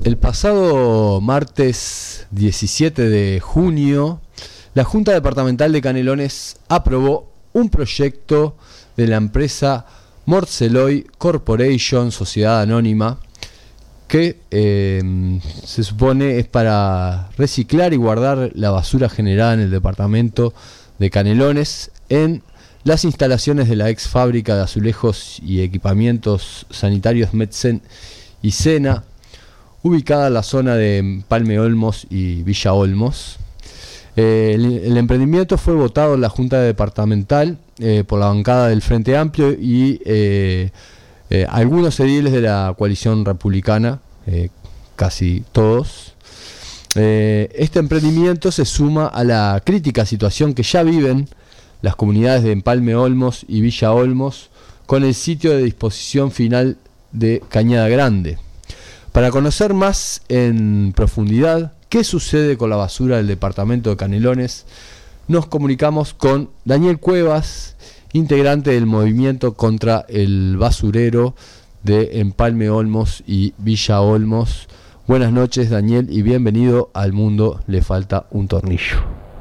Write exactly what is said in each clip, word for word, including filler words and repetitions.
El pasado martes diecisiete de junio, la Junta Departamental de Canelones aprobó un proyecto de la empresa Mortzeloy Corporation, Sociedad Anónima, que eh, se supone es para reciclar y guardar la basura generada en el departamento de Canelones en las instalaciones de la ex fábrica de azulejos y equipamientos sanitarios Metzen y Sena, ubicada en la zona de Empalme Olmos y Villa Olmos. Eh, el, el emprendimiento fue votado en la Junta Departamental eh, por la bancada del Frente Amplio y eh, eh, algunos ediles de la coalición republicana, eh, casi todos. Eh, este emprendimiento se suma a la crítica situación que ya viven las comunidades de Empalme Olmos y Villa Olmos con el sitio de disposición final de Cañada Grande. Para conocer más en profundidad qué sucede con la basura del departamento de Canelones, nos comunicamos con Daniel Cuevas, integrante del movimiento contra el basurero de Empalme Olmos y Villa Olmos. Buenas noches, Daniel, y bienvenido al Mundo Le Falta un Tornillo.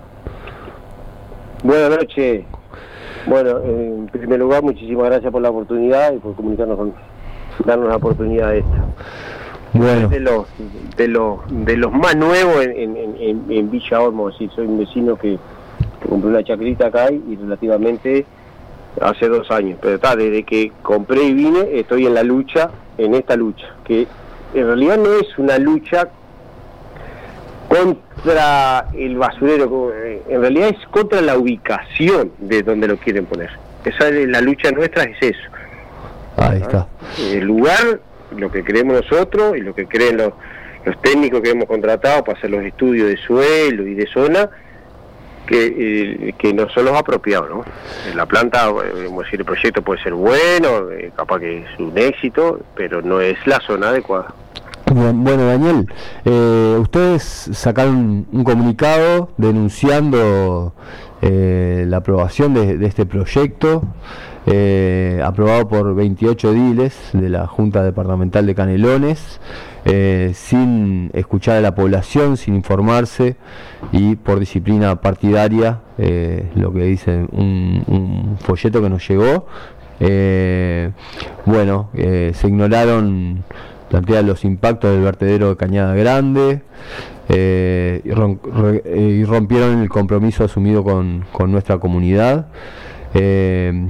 Buenas noches. Bueno, en primer lugar, muchísimas gracias por la oportunidad y por comunicarnos con, darnos la oportunidad de esta. Bueno. De los, de los, de los más nuevos en, en, en, en Villa Olmos, sí, soy un vecino que, que compré una chacrita acá y relativamente hace dos años, pero está, desde que compré y vine estoy en la lucha, en esta lucha, que en realidad no es una lucha contra el basurero, en realidad es contra la ubicación de donde lo quieren poner. Esa es la lucha nuestra, es eso. Ahí está. El lugar, lo que creemos nosotros y lo que creen los, los técnicos que hemos contratado para hacer los estudios de suelo y de zona, que, eh, que no son los apropiados, ¿no? La planta, eh, decir, el proyecto puede ser bueno, eh, capaz que es un éxito, pero no es la zona adecuada. Bueno, Daniel, eh, ustedes sacaron un comunicado denunciando eh, la aprobación de, de este proyecto, eh, aprobado por veintiocho ediles de la Junta Departamental de Canelones, eh, sin escuchar a la población, sin informarse y por disciplina partidaria, eh, lo que dice un, un folleto que nos llegó. Eh, bueno, eh, se ignoraron, plantea los impactos del vertedero de Cañada Grande eh, y, rom, re, eh, y rompieron el compromiso asumido con, con nuestra comunidad. Eh,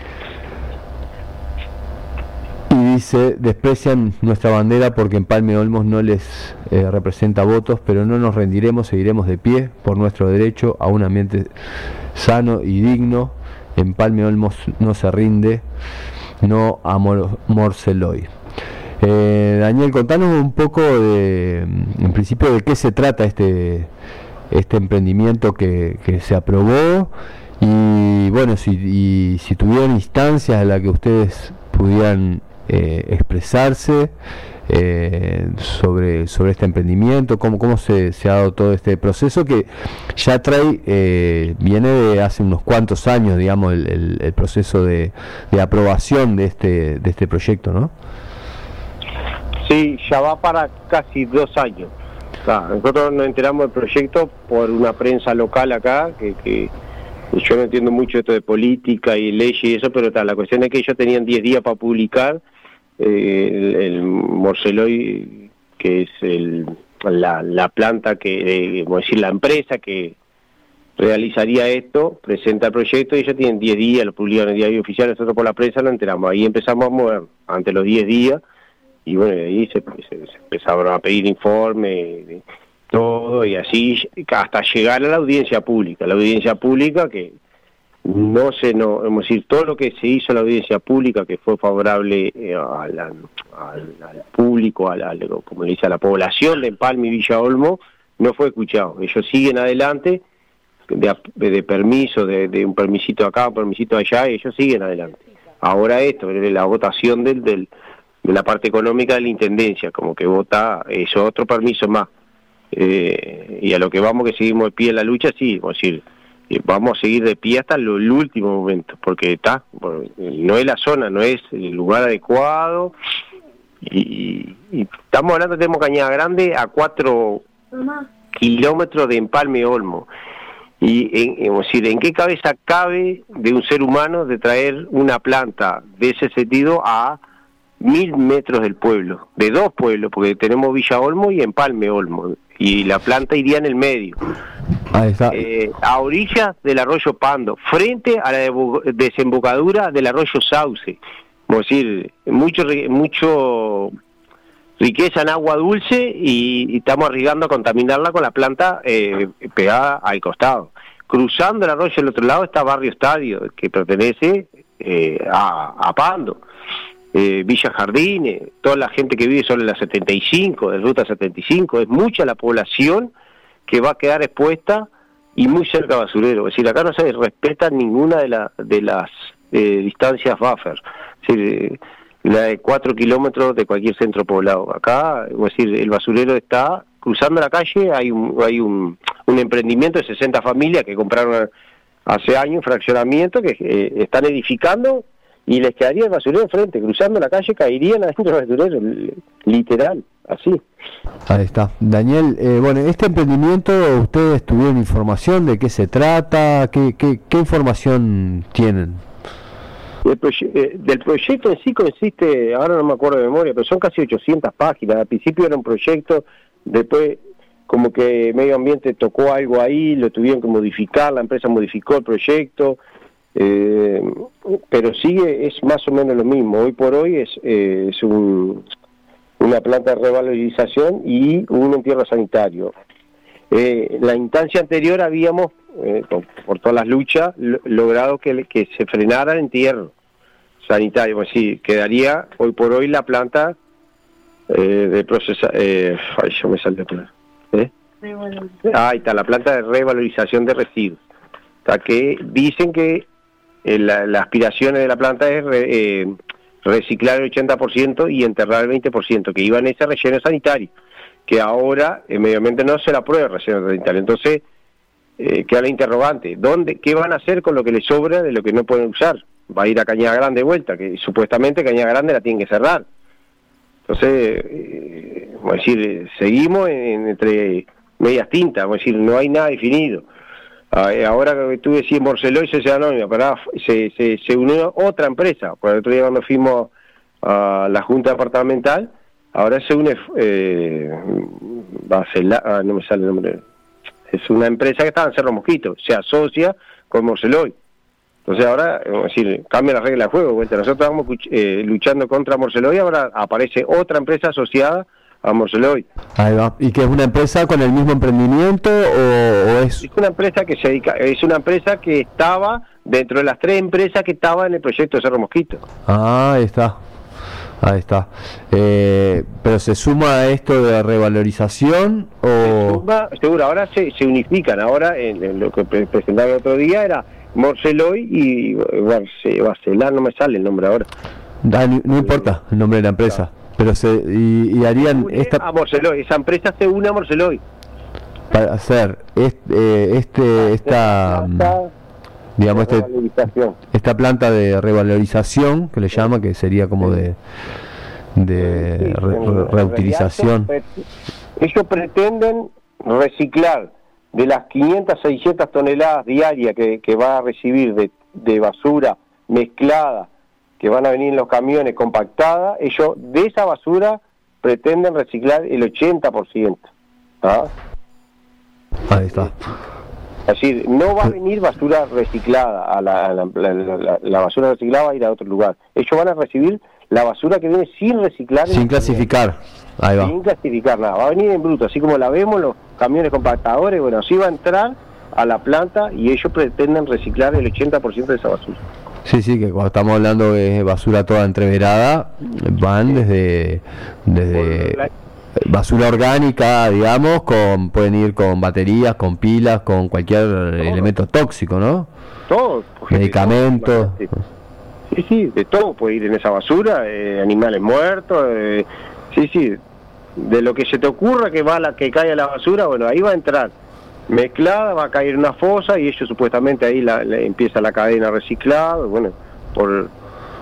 y dice, desprecian nuestra bandera porque Empalme Olmos no les eh, representa votos, pero no nos rendiremos, seguiremos de pie por nuestro derecho a un ambiente sano y digno. Empalme Olmos no se rinde, no a Mor- Mortzeloy. Eh, Daniel, contanos un poco de, en principio, de qué se trata este este emprendimiento que, que se aprobó y bueno, si, y, si tuvieron instancias en las que ustedes pudieran eh, expresarse eh, sobre sobre este emprendimiento, cómo cómo se, se ha dado todo este proceso que ya trae eh, viene de hace unos cuantos años, digamos, el, el, el proceso de, de aprobación de este de este proyecto, ¿no? Sí, ya va para casi dos años. O sea, nosotros nos enteramos del proyecto por una prensa local acá, que, que yo no entiendo mucho esto de política y leyes y eso, pero tal, la cuestión es que ellos tenían diez días para publicar eh, el, el Mortzeloy, que es el, la, la planta que, eh, vamos a decir, la empresa que realizaría esto, presenta el proyecto y ellos tienen diez días, lo publican en el diario oficial, nosotros por la prensa nos enteramos. Ahí empezamos a mover, ante los diez días, y bueno, ahí se, se, se empezaron a pedir informes, todo, y así hasta llegar a la audiencia pública. La audiencia pública que no se, no, vamos a decir, todo lo que se hizo en la audiencia pública, que fue favorable eh, al, al, al público, al, al, como le dice, a la población de Empalme y Villa Olmos, no fue escuchado. Ellos siguen adelante, de, de permiso, de, de un permisito acá, un permisito allá, ellos siguen adelante. Ahora esto, la votación del... del de la parte económica de la Intendencia, como que vota eso, otro permiso más. Eh, y a lo que vamos, que seguimos de pie en la lucha, sí, vamos a decir, eh, vamos a seguir de pie hasta lo, el último momento, porque está, no es la zona, no es el lugar adecuado, y, y estamos hablando, tenemos Cañada Grande a cuatro Mamá. kilómetros de Empalme Olmo. Y en, en, es decir, ¿en qué cabeza cabe de un ser humano de traer una planta de ese sentido a mil metros del pueblo, de dos pueblos, porque tenemos Villa Olmo y Empalme Olmo, y la planta iría en el medio? Ahí está. Eh, a orillas del arroyo Pando, frente a la desembocadura del arroyo Sauce, es decir, mucho mucho riqueza en agua dulce, y, y estamos arriesgando a contaminarla con la planta eh, pegada al costado. Cruzando el arroyo del otro lado está Barrio Estadio, que pertenece eh, a, a Pando, eh, Villa Jardines, toda la gente que vive sobre la setenta y cinco, de Ruta setenta y cinco, es mucha la población que va a quedar expuesta y muy cerca a basurero. Es decir, acá no se respeta ninguna de, la, de las eh, distancias buffer. Es decir, la de cuatro kilómetros de cualquier centro poblado. Acá, es decir, el basurero está cruzando la calle, hay un hay un, un emprendimiento de sesenta familias que compraron hace años, fraccionamiento, que eh, están edificando, y les quedaría el basurero enfrente, cruzando la calle caerían adentro del basurero, literal, así. Ahí está. Daniel, eh, bueno, este emprendimiento, ¿ustedes tuvieron información de qué se trata? ¿Qué, qué, qué información tienen? El proye- eh, del proyecto en sí consiste, ahora no me acuerdo de memoria, pero son casi ochocientas páginas. Al principio era un proyecto, después como que Medio Ambiente tocó algo ahí, lo tuvieron que modificar, la empresa modificó el proyecto, eh, pero sigue, es más o menos lo mismo. Hoy por hoy es, eh, es un, una planta de revalorización y un entierro sanitario. Eh, la instancia anterior habíamos, eh, por, por todas las luchas, lo, logrado que, que se frenara el entierro sanitario, pues sí, quedaría hoy por hoy la planta eh, de procesa, eh, ay, yo me salió otra, ¿eh? Ah, ahí está, la planta de revalorización de residuos. O sea, que dicen que eh, la, la aspiración de la planta es re, eh, reciclar el ochenta por ciento y enterrar el veinte por ciento, que iba en ese relleno sanitario, que ahora el medio ambiente no se la aprueba el relleno sanitario. Entonces, eh, queda la interrogante, ¿dónde, qué van a hacer con lo que les sobra de lo que no pueden usar? Va a ir a Cañada Grande de vuelta, que supuestamente Cañada Grande la tienen que cerrar. Entonces, eh, vamos a decir, seguimos en, entre medias tintas, vamos a decir, no hay nada definido. Ah, ahora que tú decías Morceloy, Sociedad Anónima, pero se, se, se unió otra empresa. Por el otro día cuando fuimos a la Junta Departamental, ahora se une, eh, Bacela, ah, no me sale el nombre, es una empresa que estaba en Cerro Mosquito, se asocia con Morceloy. Entonces ahora, es decir, cambia la regla de juego. Vuelta. Nosotros estamos eh, luchando contra Morceloy, ahora aparece otra empresa asociada a Morceloy. Ahí va. ¿Y que es una empresa con el mismo emprendimiento o, o es...? Es una empresa que se dedica, es una empresa que estaba dentro de las tres empresas que estaban en el proyecto de Cerro Mosquito. Ah, ahí está. Ahí está. Eh, ¿Pero se suma a esto de revalorización o...? Se suma, seguro, ahora se, se unifican. Ahora, en, en lo que pre presentaba el otro día era Morceloy y Barcelá, no me sale el nombre ahora. Ah, no, no importa el nombre de la empresa, claro. Pero se y, y harían esta a Morceloy, esa empresa se une a Morceloy para hacer este, este esta planta, digamos este, esta planta de revalorización que le llama, que sería como de de sí, re, re, reutilización. Realidad, ellos pretenden reciclar de las quinientas, seiscientas toneladas diarias que, que va a recibir de, de basura mezclada, que van a venir en los camiones compactada, ellos de esa basura pretenden reciclar el ochenta por ciento. ¿Ah? Ahí está. Es decir, no va a venir basura reciclada, a la, a la, la, la, la basura reciclada va a ir a otro lugar. Ellos van a recibir la basura que viene sin reciclar. Sin clasificar. Ahí va. Sin clasificar nada, va a venir en bruto, así como la vemos los camiones compactadores, bueno, así va a entrar a la planta y ellos pretenden reciclar el ochenta por ciento de esa basura. Sí, sí, que cuando estamos hablando de basura toda entreverada, van desde, desde basura orgánica, digamos, con pueden ir con baterías, con pilas, con cualquier todo. elemento tóxico, ¿no? Todo. Medicamentos. Sí, sí, de todo puede ir en esa basura, eh, animales muertos, eh, sí, sí, de lo que se te ocurra que va la que cae a la basura, bueno, ahí va a entrar mezclada, va a caer en una fosa y ellos supuestamente ahí la, la, empieza la cadena reciclada, bueno, por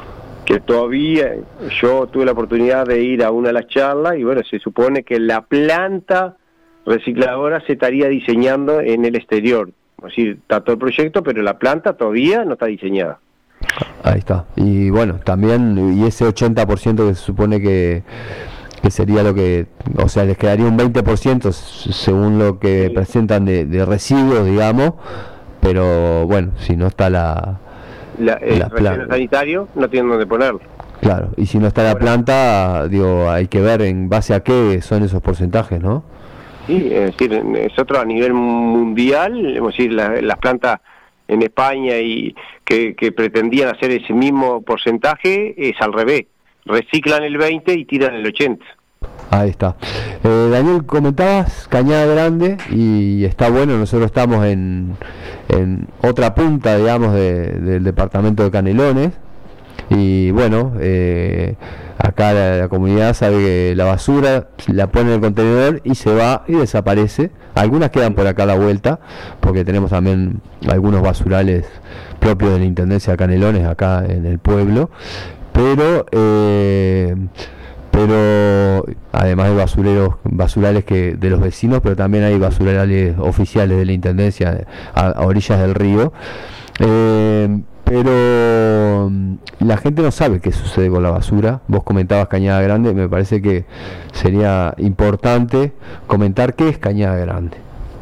que todavía yo tuve la oportunidad de ir a una de las charlas y bueno, se supone que la planta recicladora se estaría diseñando en el exterior. Es decir, está todo el proyecto, pero la planta todavía no está diseñada. Ahí está. Y bueno, también, y ese ochenta por ciento que se supone que, que sería lo que, o sea, les quedaría un veinte por ciento según lo que sí. presentan de, de residuos, digamos, pero bueno, si no está la... La, el la relleno sanitario no tienen dónde ponerlo. Claro, y si no está la bueno. planta, digo, hay que ver en base a qué son esos porcentajes, ¿no? Sí, es decir, nosotros a nivel mundial, es decir, la, las plantas en España y que, que pretendían hacer ese mismo porcentaje es al revés, reciclan el veinte y tiran el ochenta. Ahí está. Eh, Daniel, comentabas Cañada Grande y está bueno, nosotros estamos en, en otra punta, digamos, de, del departamento de Canelones y bueno, eh, acá la, la comunidad sabe que la basura la pone en el contenedor y se va y desaparece. Algunas quedan por acá a la vuelta porque tenemos también algunos basurales propios de la Intendencia de Canelones acá en el pueblo, pero eh, pero además hay basureros basurales que de los vecinos, pero también hay basurales oficiales de la Intendencia a, a orillas del río. Eh, pero la gente no sabe qué sucede con la basura. Vos comentabas Cañada Grande, me parece que sería importante comentar qué es Cañada Grande.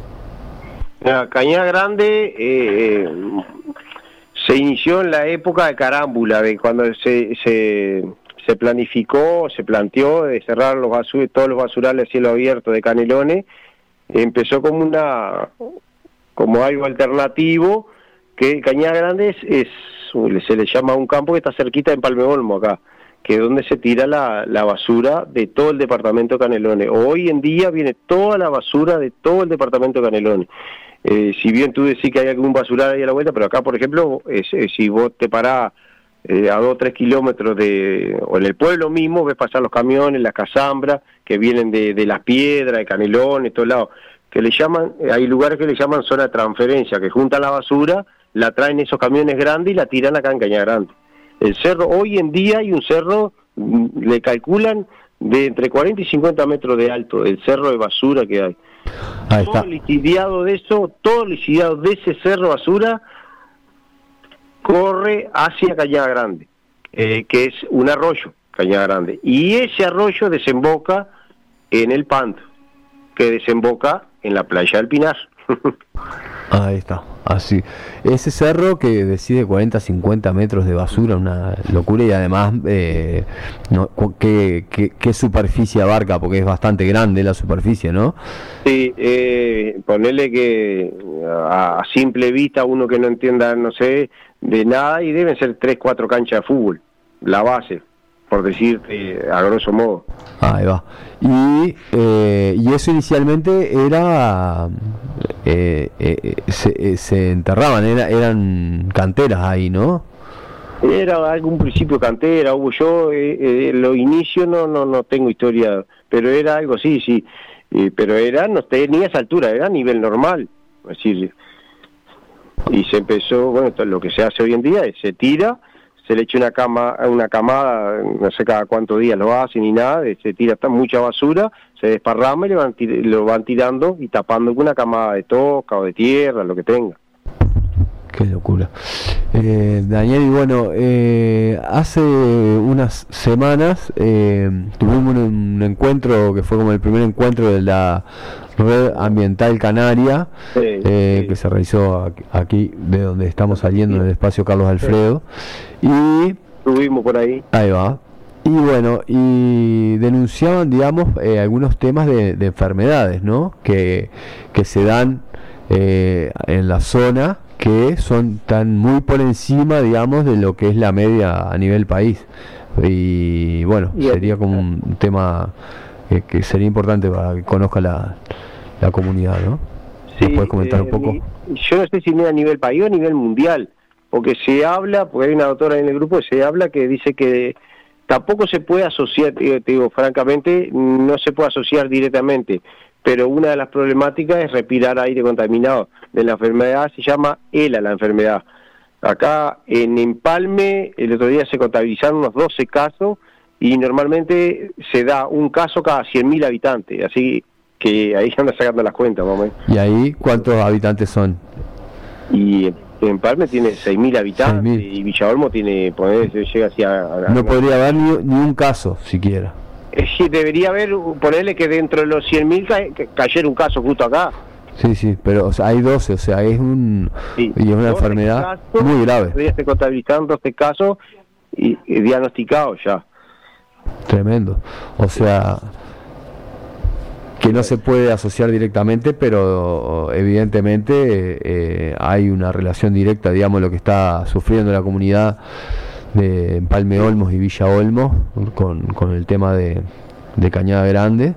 La Cañada Grande eh, se inició en la época de Carámbula, de cuando se, se, se planificó, se planteó de cerrar los basur, todos los basurales a cielo abierto de Canelones. Empezó como una como algo alternativo, que Cañada Grande es, es se le llama un campo que está cerquita de Empalme Olmo acá, que es donde se tira la, la basura de todo el departamento de Canelones. Hoy en día viene toda la basura de todo el departamento de Canelones. Eh, si bien tú decís que hay algún basural ahí a la vuelta, pero acá, por ejemplo, es, es, si vos te parás eh, a dos o tres kilómetros de, o en el pueblo mismo, ves pasar los camiones, las casambras, que vienen de, de Las Piedras, de Canelones, todos lados, que le llaman, hay lugares que le llaman zona de transferencia, que juntan la basura, la traen esos camiones grandes y la tiran acá en Cañada Grande. El cerro, hoy en día hay un cerro, le calculan de entre cuarenta y cincuenta metros de alto, el cerro de basura que hay. Ahí está. Todo lixiviado de eso, todo lixiviado de ese cerro basura corre hacia Cañada Grande, eh, que es un arroyo, Cañada Grande. Y ese arroyo desemboca en el Panto, que desemboca en la playa del Pinar. Ahí está, así. Ese cerro que decide cuarenta a cincuenta metros de basura, una locura, y además, eh, no, ¿qué, qué, qué superficie abarca? Porque es bastante grande la superficie, ¿no? Sí, eh, ponerle que a, a simple vista, uno que no entienda, no sé, de nada, y deben ser tres, cuatro canchas de fútbol, la base, por decirte a grosso modo. Ahí va. Y, eh, y eso inicialmente era... Eh, eh, se, eh, se enterraban, era, eran canteras ahí, ¿no? Era algún principio cantera, hubo yo, eh, eh, los inicios no, no, no tengo historia, pero era algo así, sí, eh, pero era, no tenía esa altura, era a nivel normal, es decir, y se empezó, bueno, lo que se hace hoy en día es, se tira, se le echa una cama, una camada, no sé cada cuántos días lo hacen ni nada, se tira mucha basura, se desparrama y le van tir- lo van tirando y tapando con una camada de tosca o de tierra, lo que tenga. Qué locura. Eh, Daniel, y bueno, eh, hace unas semanas eh, tuvimos un, un encuentro que fue como el primer encuentro de la Red Ambiental Canaria, sí, eh, sí. que se realizó aquí, de donde estamos saliendo, en el espacio Carlos Alfredo. Sí. Y estuvimos por ahí. Ahí va. Y bueno, y denunciaban, digamos, eh, algunos temas de, de enfermedades, ¿no? Que, que se dan eh, en la zona, que son tan muy por encima, digamos, de lo que es la media a nivel país. Y bueno, y sería como un tema eh, que sería importante para que conozca la, la comunidad, ¿no? Sí, ¿Puedes comentar eh, un poco? Yo no sé si a nivel país o a nivel mundial, porque se habla, porque hay una doctora en el grupo que se habla que dice que tampoco se puede asociar, te digo, francamente, no se puede asociar directamente, pero una de las problemáticas es respirar aire contaminado. De la enfermedad se llama ELA la enfermedad, Acá en Empalme el otro día se contabilizaron unos doce casos y normalmente se da un caso cada cien mil habitantes, así que ahí ya anda sacando las cuentas, más o menos. ¿Y ahí cuántos habitantes son? Y Empalme tiene seis mil habitantes seis mil. Y Villa Olmo tiene, poner, llega hacia... A, a, no podría haber ni, ni un caso siquiera. Es decir, debería haber, ponerle que dentro de los cien mil ca, cayera un caso justo acá. Sí, sí, pero o sea, hay doce, o sea, es un sí, y es una enfermedad casos, muy grave. Se contabilizaron doce casos y, y diagnosticados ya. Tremendo. O sea, que no se puede asociar directamente, pero evidentemente eh, hay una relación directa, digamos, lo que está sufriendo la comunidad de Empalme Olmos y Villa Olmos con, con el tema de, de Cañada Grande.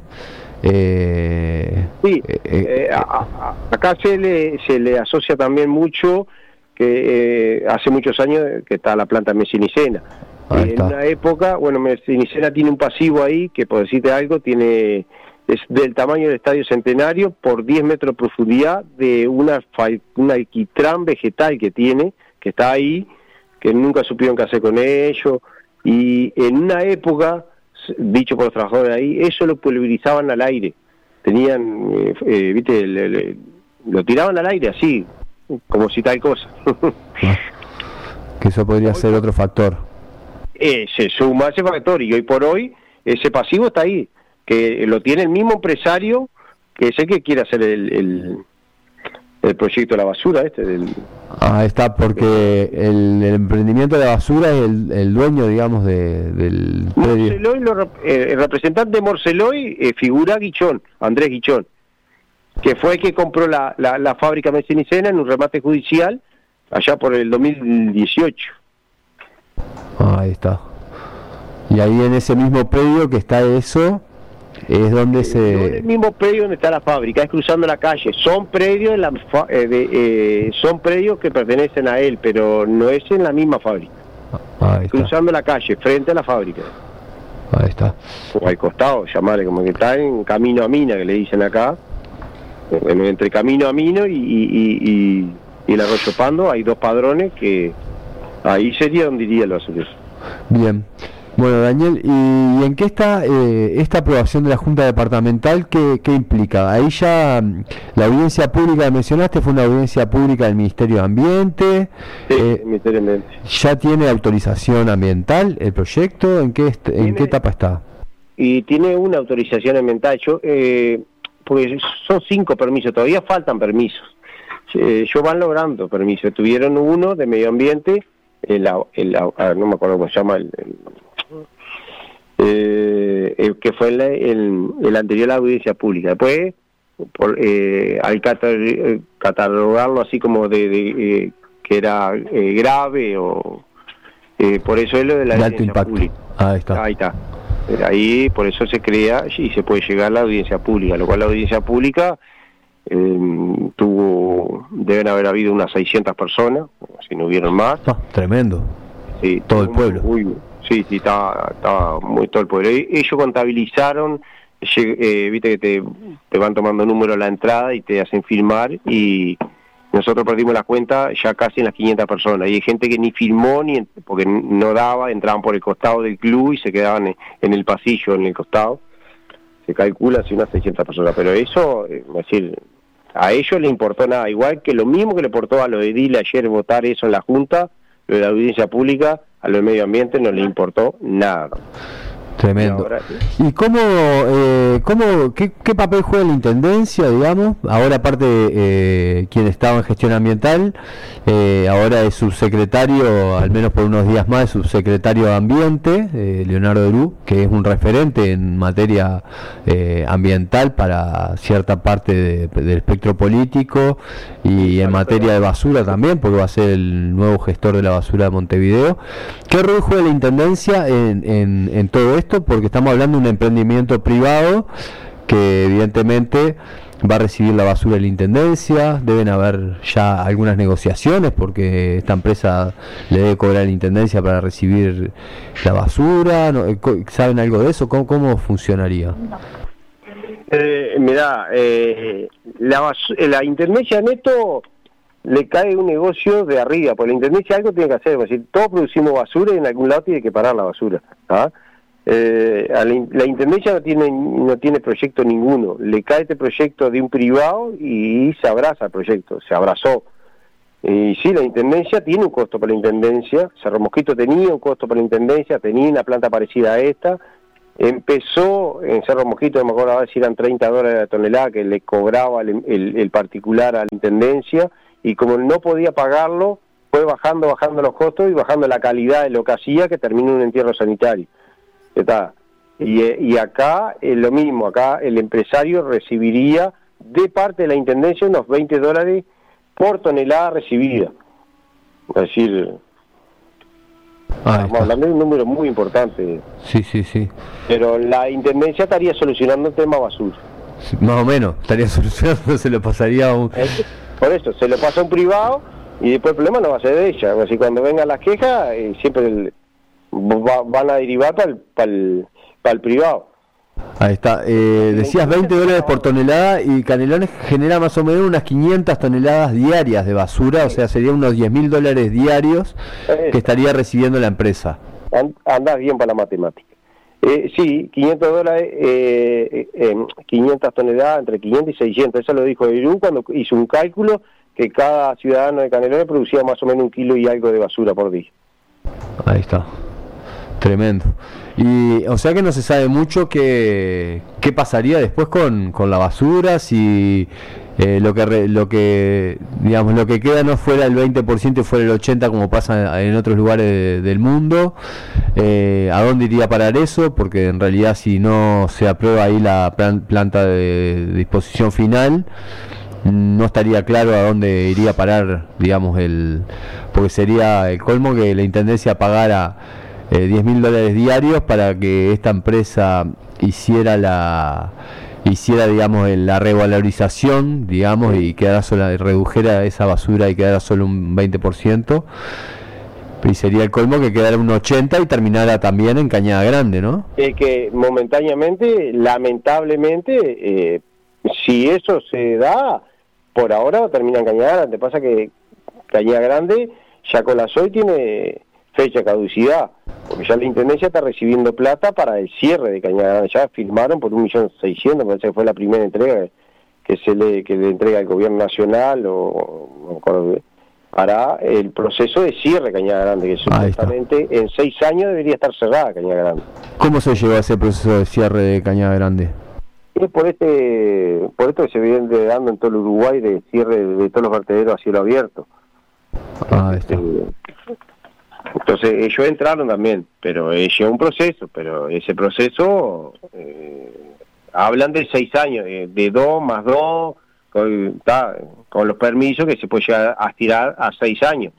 Eh, sí, eh, eh, a, a, acá se le, se le asocia también mucho que eh, hace muchos años que está la planta Mesinicena. Eh, en una época, bueno, Mesinicena tiene un pasivo ahí que, por decirte algo, tiene es del tamaño del Estadio Centenario por diez metros de profundidad de una, una alquitrán vegetal que tiene, que está ahí, que nunca supieron qué hacer con ello, y en una época, dicho por los trabajadores de ahí, eso lo pulverizaban al aire, tenían, eh, eh, viste, le, le, lo tiraban al aire así, como si tal cosa. Que eso podría ser otro factor. Eh, se suma ese factor y hoy por hoy ese pasivo está ahí, que lo tiene el mismo empresario que es el que quiere hacer el, el, el proyecto de la basura este del... Ah, está, porque el, el emprendimiento de la basura es el, el dueño, digamos, de, del Morceloy, lo, eh, el representante de Morceloy eh, figura Guichón, Andrés Guichón, que fue el que compró la, la, la fábrica Mesinicena en un remate judicial allá por el dos mil dieciocho. Ah, ahí está. Y ahí en ese mismo predio que está eso, es donde eh, se... No en el mismo predio donde está la fábrica, es cruzando la calle. Son predios, de la fa... eh, de, eh, son predios que pertenecen a él, pero no es en la misma fábrica. Ah, ahí está. Cruzando la calle, frente a la fábrica. Ahí está. O al costado, llamarle, como que está en camino a mina, que le dicen acá. Bueno, entre camino a mino y, y, y, y, y el Arroyo Pando hay dos padrones que ahí sería donde iría el basurero. Bien. Bueno, Daniel, ¿y en qué está eh, esta aprobación de la Junta Departamental? ¿Qué, qué implica? Ahí ya la audiencia pública que mencionaste fue una audiencia pública del Ministerio de Ambiente. Sí, eh, el Ministerio de Ambiente. ¿Ya tiene autorización ambiental el proyecto? ¿En qué, en tiene, qué etapa está? Y tiene una autorización ambiental. Yo, eh, porque son cinco permisos, todavía faltan permisos. Eh, yo van logrando permisos. Tuvieron uno de medio ambiente, el, el, el, no me acuerdo cómo se llama, el, el Eh, el que fue el, el, el anterior a la audiencia pública. Después, por, eh, al catalogarlo así como de, de eh, que era eh, grave o eh, por eso es lo de la de audiencia alto impacto. Pública. Ahí está. Ahí está. Ahí por eso se crea y se puede llegar a la audiencia pública, lo cual la audiencia pública eh, tuvo, deben haber habido unas seiscientas personas, si no hubieron más. Ah, tremendo. Sí, todo el pueblo. Muy, Sí, sí, estaba, estaba muy todo el pueblo. Ellos contabilizaron, eh, viste que te, te van tomando número a la entrada y te hacen firmar y nosotros perdimos la cuenta ya casi en las quinientas personas. Y hay gente que ni firmó ni porque no daba, entraban por el costado del club y se quedaban en, en el pasillo, en el costado. Se calcula así unas seiscientas personas, pero eso, es decir, a ellos les importó nada. Igual que lo mismo que le importó a los ediles ayer votar eso en la Junta, lo de la audiencia pública, a lo de medio ambiente no le importó nada. Tremendo. Y, ahora, ¿y cómo, eh, cómo qué, qué papel juega la intendencia, digamos? Ahora, aparte, eh, quien estaba en gestión ambiental, eh, ahora es subsecretario, al menos por unos días más, es subsecretario de Ambiente, eh, Leonardo Derú, que es un referente en materia eh, ambiental para cierta parte de, del espectro político y en materia de basura también, porque va a ser el nuevo gestor de la basura de Montevideo. ¿Qué rol juega la intendencia en, en, en todo esto? Porque estamos hablando de un emprendimiento privado que evidentemente va a recibir la basura de la intendencia, deben haber ya algunas negociaciones porque esta empresa le debe cobrar a la intendencia para recibir la basura, ¿no? ¿Saben algo de eso? ¿Cómo, cómo funcionaría? Eh, mirá, eh, la, la intendencia neto le cae un negocio de arriba, porque la Intendencia algo tiene que hacer, es decir, todos producimos basura y en algún lado tiene que parar la basura. ¿Ah? Eh, a la, la Intendencia no tiene no tiene proyecto ninguno, le cae este proyecto de un privado y se abraza el proyecto, se abrazó. Y sí, la Intendencia tiene un costo para la Intendencia, Cerro Mosquito tenía un costo para la Intendencia, tenía una planta parecida a esta, empezó en Cerro Mosquito, no me acuerdo si eran treinta dólares la tonelada que le cobraba el, el, el particular a la Intendencia, y como no podía pagarlo, fue bajando, bajando los costos y bajando la calidad de lo que hacía, que terminó en un entierro sanitario. ¿Está? Y, y acá es lo mismo, acá el empresario recibiría de parte de la Intendencia unos veinte dólares por tonelada recibida. Es decir, ah, estamos hablando de un número muy importante. Sí, sí, sí. Pero la Intendencia estaría solucionando el tema basura. Sí, más o menos, estaría solucionando, se lo pasaría a un... Por eso, se lo pasa a un privado y después el problema no va a ser de ella. Así cuando vengan las quejas, eh, siempre el, va, van a derivar para el, para el, para el privado. Ahí está. Eh, decías veinte dólares por tonelada y Canelones genera más o menos unas quinientas toneladas diarias de basura, o sea, serían unos diez mil dólares diarios que estaría recibiendo la empresa. Andás bien para la matemática. Eh, sí, quinientos dólares, eh, eh, quinientas toneladas, entre quinientos y seiscientos, eso lo dijo Irú cuando hizo un cálculo que cada ciudadano de Canelones producía más o menos un kilo y algo de basura por día. Ahí está. Tremendo. Y o sea que no se sabe mucho qué, qué pasaría después con, con la basura, si eh, lo que re, lo que digamos lo que queda no fuera el veinte por ciento y fuera el ochenta por ciento como pasa en otros lugares de, del mundo. Eh, ¿a dónde iría a parar eso? Porque en realidad si no se aprueba ahí la plan, planta de, de disposición final, no estaría claro a dónde iría a parar, digamos, el porque sería el colmo que la Intendencia pagara Eh, diez mil dólares diarios para que esta empresa hiciera la hiciera digamos la revalorización, digamos, y quedara sola, redujera esa basura y quedara solo un veinte por ciento, y sería el colmo que quedara un ochenta por ciento y terminara también en Cañada Grande, ¿no? Es que momentáneamente, lamentablemente, eh, si eso se da, por ahora termina en Cañada Grande. Pasa que Cañada Grande, Yacolazoy tiene fecha de caducidad, porque ya la Intendencia está recibiendo plata para el cierre de Cañada Grande. Ya firmaron por un millón seiscientos, me parece que fue la primera entrega que se le que le entrega el gobierno nacional, o no me acuerdo, para el proceso de cierre de Cañada Grande, que supuestamente en seis años debería estar cerrada Cañada Grande. ¿Cómo se llevó ese proceso de cierre de Cañada Grande? Es por este por esto que se viene dando en todo el Uruguay, de cierre de todos los vertederos a cielo abierto. Ah, está. Este, Entonces ellos entraron también, pero es un proceso, pero ese proceso, eh, hablan de seis años, eh, de dos más dos, con, ta, con los permisos que se puede llegar a estirar a seis años.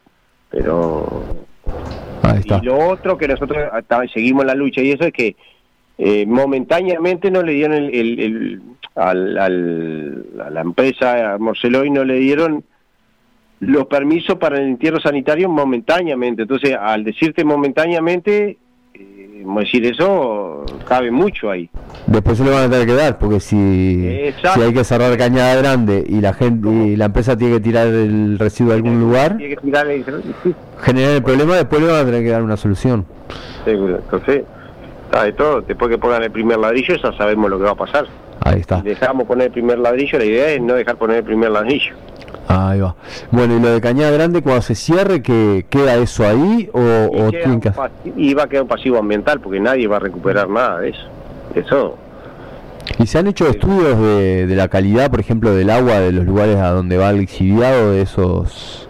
Pero Ahí está. Y lo otro que nosotros ta, seguimos la lucha y eso es que eh, momentáneamente no le dieron el, el, el al, al, a la empresa a Morceloy no le dieron los permisos para el entierro sanitario momentáneamente. Entonces, al decirte momentáneamente, eh, vamos a decir, eso cabe mucho ahí. Después se lo van a tener que dar, porque si, si hay que cerrar Cañada Grande y la gente y la empresa tiene que tirar el residuo a algún lugar, tiene que tirar el, sí. generar el problema, después le van a tener que dar una solución. Seguro. Entonces, está de todo. Después que pongan el primer ladrillo, ya sabemos lo que va a pasar. Ahí está. Si dejamos poner el primer ladrillo, la idea es no dejar poner el primer ladrillo. Ahí va. Bueno, y lo de Cañada Grande, cuando se cierre, ¿que queda eso ahí o, y, o tienen que... y va a quedar un pasivo ambiental, porque nadie va a recuperar nada de eso. Eso. ¿Y se han hecho estudios de, de la calidad, por ejemplo, del agua de los lugares a donde va el lixiviado de esos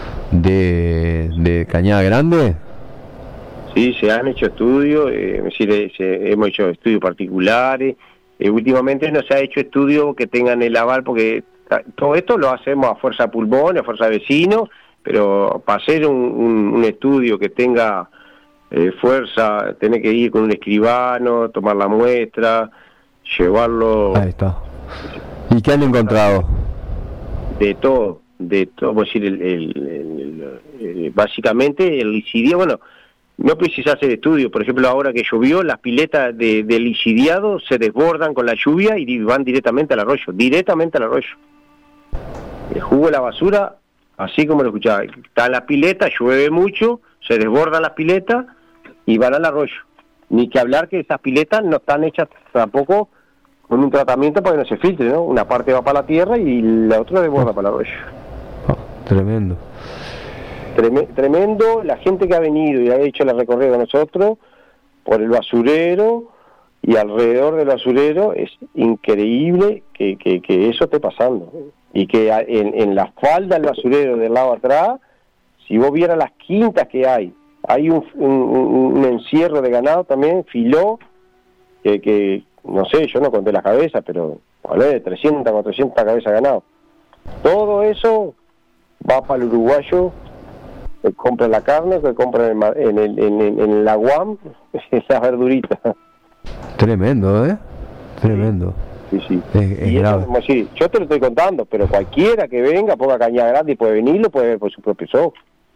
de, de Cañada Grande? Sí, se han hecho estudios, eh, es decir, se, hemos hecho estudios particulares. Eh, últimamente no se ha hecho estudios que tengan el aval, porque todo esto lo hacemos a fuerza de pulmón, a fuerza de vecinos, pero para hacer un, un, un estudio que tenga eh, fuerza, tiene que ir con un escribano, tomar la muestra, llevarlo... Ahí está. ¿Y qué han encontrado? De todo, de todo, vamos a decir, el, el, el, el, el, básicamente el licidio, bueno, no precisa hacer estudio. Por ejemplo, ahora que llovió, las piletas de, de licidiado se desbordan con la lluvia y van directamente al arroyo, directamente al arroyo. El jugo de la basura así como lo escuchaba. Está la pileta, llueve mucho, se desbordan las piletas y van al arroyo. Ni que hablar que esas piletas no están hechas tampoco con un tratamiento para que no se filtre, ¿no? Una parte va para la tierra y la otra desborda oh. para el arroyo. Oh, tremendo. Trem- tremendo, la gente que ha venido y ha hecho el recorrido con nosotros por el basurero y alrededor del basurero, es increíble que, que, que eso esté pasando. Y que en, en la falda del basurero del lado atrás, si vos vieras las quintas que hay, hay un, un, un encierro de ganado también, filó, que, que no sé, yo no conté las cabezas, pero vale, trescientas, cuatrocientas cabezas de ganado. Todo eso va para el uruguayo, que compra la carne, que compra en el, en el, en el, en la U A M, esas verduritas. Tremendo, ¿eh? Tremendo. Sí, sí. Es, es y grave. Eso, sí, yo te lo estoy contando, pero cualquiera que venga, ponga Cañada Grande y puede venir, lo puede ver por su propio ojos.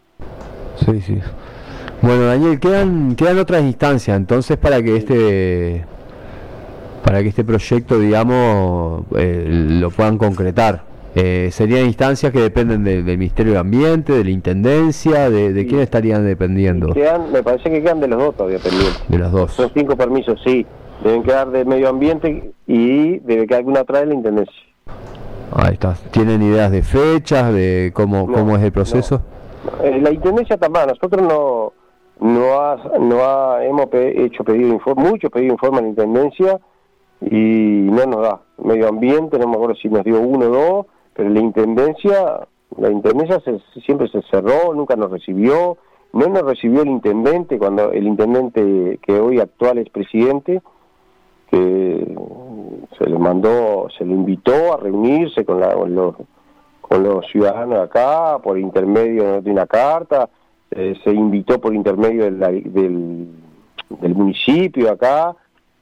Sí, sí. Bueno, Daniel, quedan quedan otras instancias, entonces, para que este para que este proyecto, digamos, eh, lo puedan concretar. Eh, serían instancias que dependen de, del Ministerio de Ambiente, de la Intendencia, de, de sí. ¿Quién estarían dependiendo? Quedan, me parece que quedan de los dos todavía pendientes. De los dos. Son cinco permisos, sí. Deben quedar de Medio Ambiente y debe quedar alguna otra de la Intendencia. Ahí está. ¿Tienen ideas de fechas, de cómo no, cómo es el proceso? No. Eh, la Intendencia también, nosotros no no ha, no ha, hemos pe- hecho pedido informe, mucho pedido informe a la Intendencia y no nos da. Medio Ambiente, no me acuerdo si nos dio uno o dos, pero la Intendencia, la Intendencia se, siempre se cerró, nunca nos recibió, no nos recibió el Intendente, cuando el Intendente que hoy actual es presidente, que se le mandó, se le invitó a reunirse con, la, con, los, con los ciudadanos acá, por intermedio de una carta, eh, se invitó por intermedio de la, del, del municipio acá,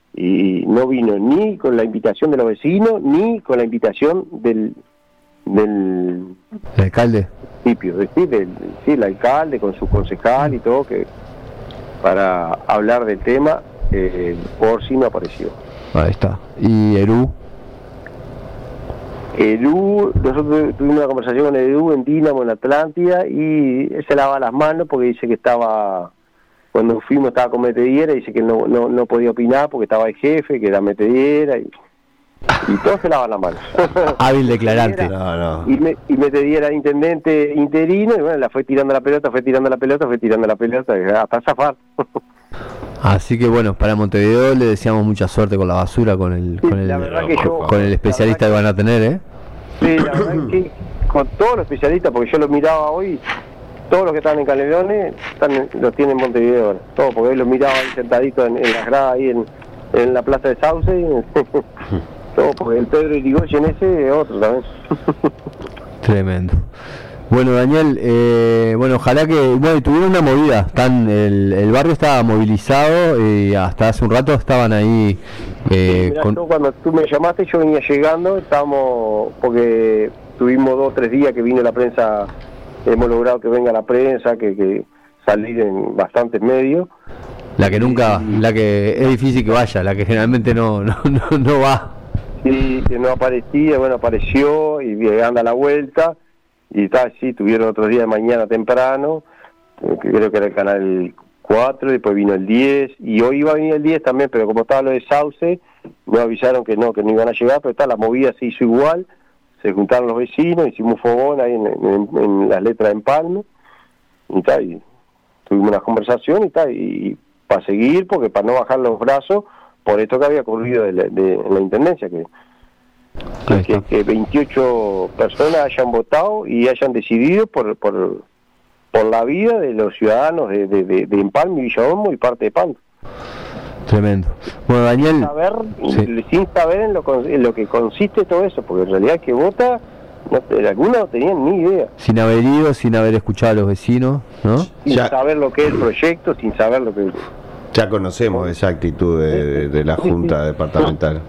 y no vino ni con la invitación de los vecinos, ni con la invitación del del ¿El alcalde? Municipio, sí, del, sí, el alcalde con su concejal y todo, que para hablar del tema, eh, por si no apareció. Ahí está. ¿Y Eru? Eru, nosotros tuvimos una conversación con Eru en Dínamo, en Atlántida, y se lava las manos porque dice que estaba, cuando fuimos estaba con Metediera, dice que no, no, no podía opinar porque estaba el jefe, que era Metediera, y, y todos se lavan las manos. Hábil declarante. No, no. Y, me, y Metediera intendente interino, y bueno, la fue tirando la pelota, fue tirando la pelota, fue tirando la pelota, hasta zafar. Así que bueno, para Montevideo le deseamos mucha suerte con la basura, con el con el, yo, con el especialista que, que van a tener, ¿eh? Sí, la verdad que sí, con todos los especialistas, porque yo los miraba hoy, todos los que están en Canelones están, los tienen en Montevideo ahora, todos, porque hoy los miraba ahí sentaditos en, en las gradas, ahí en, en la plaza de Sauce, todo, porque el Pedro Irigoyen ese es otro también. Tremendo. Bueno, Daniel, eh, bueno, ojalá que, bueno, tuvieron una movida, están, el, el barrio estaba movilizado y hasta hace un rato estaban ahí. Eh, sí, mirá, con... yo, cuando tú me llamaste yo venía llegando, estábamos, porque tuvimos dos o tres días que vino la prensa, hemos logrado que venga la prensa, que, que salir en bastantes medios. La que nunca, y, la que es difícil que vaya, la que generalmente no, no, no, no va. Sí, que no aparecía, bueno, apareció y anda a la vuelta. Y tal, sí, tuvieron otro día de mañana temprano, eh, creo que era el canal cuatro, después vino el diez, y hoy iba a venir el diez también, pero como estaba lo de Sauce, me avisaron que no, que no iban a llegar, pero está, la movida se hizo igual, se juntaron los vecinos, hicimos un fogón ahí en, en, en las letras de Empalme, y tal, y tuvimos una conversación y tal, y, y para seguir, porque para no bajar los brazos, por esto que había ocurrido de, de, de, en la Intendencia, que... Que, que veintiocho personas hayan votado y hayan decidido por por, por la vida de los ciudadanos de, de, de, de Empalme, Villadomo y parte de Pando. Tremendo. Bueno, Daniel, sin saber, sí. sin saber en, lo, en lo que consiste todo eso, porque en realidad que vota, no, algunos no tenían ni idea. Sin haber ido, sin haber escuchado a los vecinos, ¿no? Sin ya. saber lo que es el proyecto, sin saber lo que... Ya conocemos esa actitud de, de, de la Junta Departamental.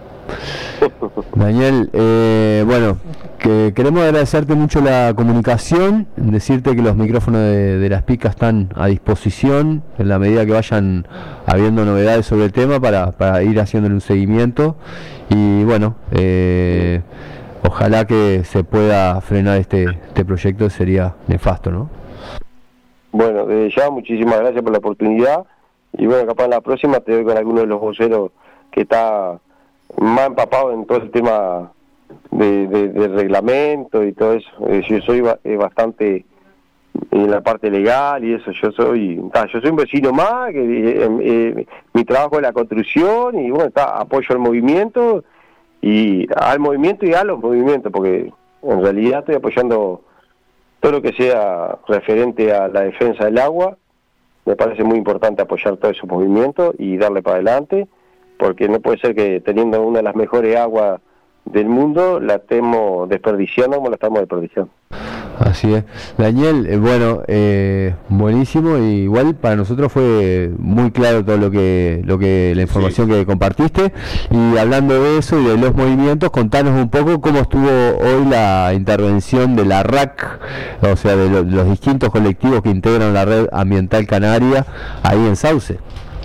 Daniel, eh, bueno, que queremos agradecerte mucho la comunicación, decirte que los micrófonos de, de las picas están a disposición en la medida que vayan habiendo novedades sobre el tema para, para ir haciéndole un seguimiento y bueno, eh, ojalá que se pueda frenar este, este proyecto, sería nefasto, ¿no? Bueno, desde ya, muchísimas gracias por la oportunidad. Y bueno, capaz en la próxima te doy con alguno de los voceros que está más empapado en todo el tema de, de, de reglamento y todo eso. Eh, yo soy ba- eh, bastante en la parte legal y eso. Yo soy ta, yo soy un vecino más, que eh, eh, mi trabajo es la construcción y bueno, ta, apoyo al movimiento y al movimiento y a los movimientos, porque en realidad estoy apoyando todo lo que sea referente a la defensa del agua. Me parece muy importante apoyar todos esos movimientos y darle para adelante, porque no puede ser que teniendo una de las mejores aguas del mundo la estemos desperdiciando como la estamos desperdiciando. Así es. Daniel, eh, bueno, eh, buenísimo, y igual para nosotros fue muy claro todo lo que, lo que la información sí. que compartiste. Y hablando de eso y de los movimientos, contanos un poco cómo estuvo hoy la intervención de la R A C, o sea, de, lo, de los distintos colectivos que integran la Red Ambiental Canaria ahí en Sauce.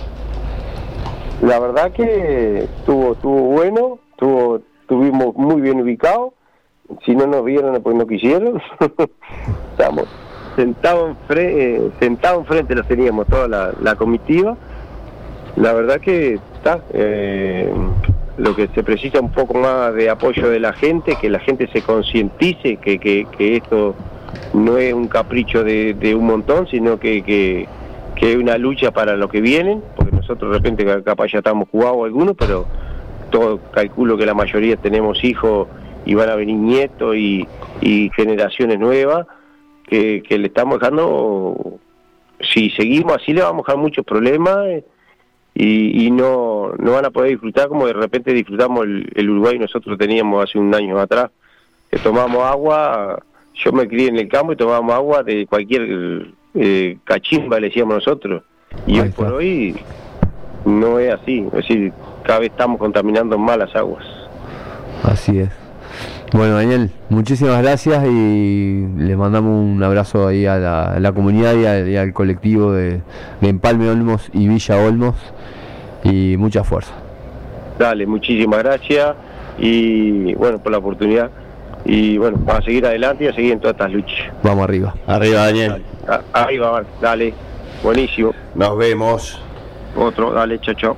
La verdad que estuvo, estuvo bueno, estuvo, estuvimos muy bien ubicados. Si no nos vieron, pues no quisieron. Estamos sentados enfrente, eh, sentados enfrente los teníamos toda la, la comitiva. La verdad que está, eh, lo que se precisa un poco más de apoyo de la gente, que la gente se concientice que, que, que esto no es un capricho de, de un montón, sino que, que, que es una lucha para lo que vienen, porque nosotros de repente capaz ya estamos jugados algunos, pero todo calculo que la mayoría tenemos hijos y van a venir nietos y, y generaciones nuevas que, que le estamos dejando, si seguimos así le vamos a dejar muchos problemas y, y no, no van a poder disfrutar como de repente disfrutamos el, el Uruguay nosotros teníamos hace un año atrás, que tomamos agua, yo me crié en el campo y tomábamos agua de cualquier eh, cachimba, le decíamos nosotros, y hoy por hoy no es así, es decir, cada vez estamos contaminando más las aguas. Así es. Bueno, Daniel, muchísimas gracias y le mandamos un abrazo ahí a la, a la comunidad y, a, y al colectivo de, de Empalme Olmos y Villa Olmos, y mucha fuerza. Dale, muchísimas gracias y bueno, por la oportunidad y bueno, vamos a seguir adelante y a seguir en todas estas luchas. Vamos arriba. Arriba, Daniel. Dale, arriba, dale, buenísimo. Nos vemos. Otro, dale, chao, chao.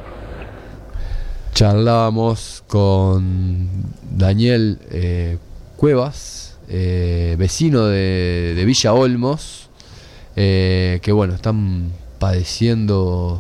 Charlábamos con Daniel eh, Cuevas, eh, vecino de, de Villa Olmos, eh, que bueno, están padeciendo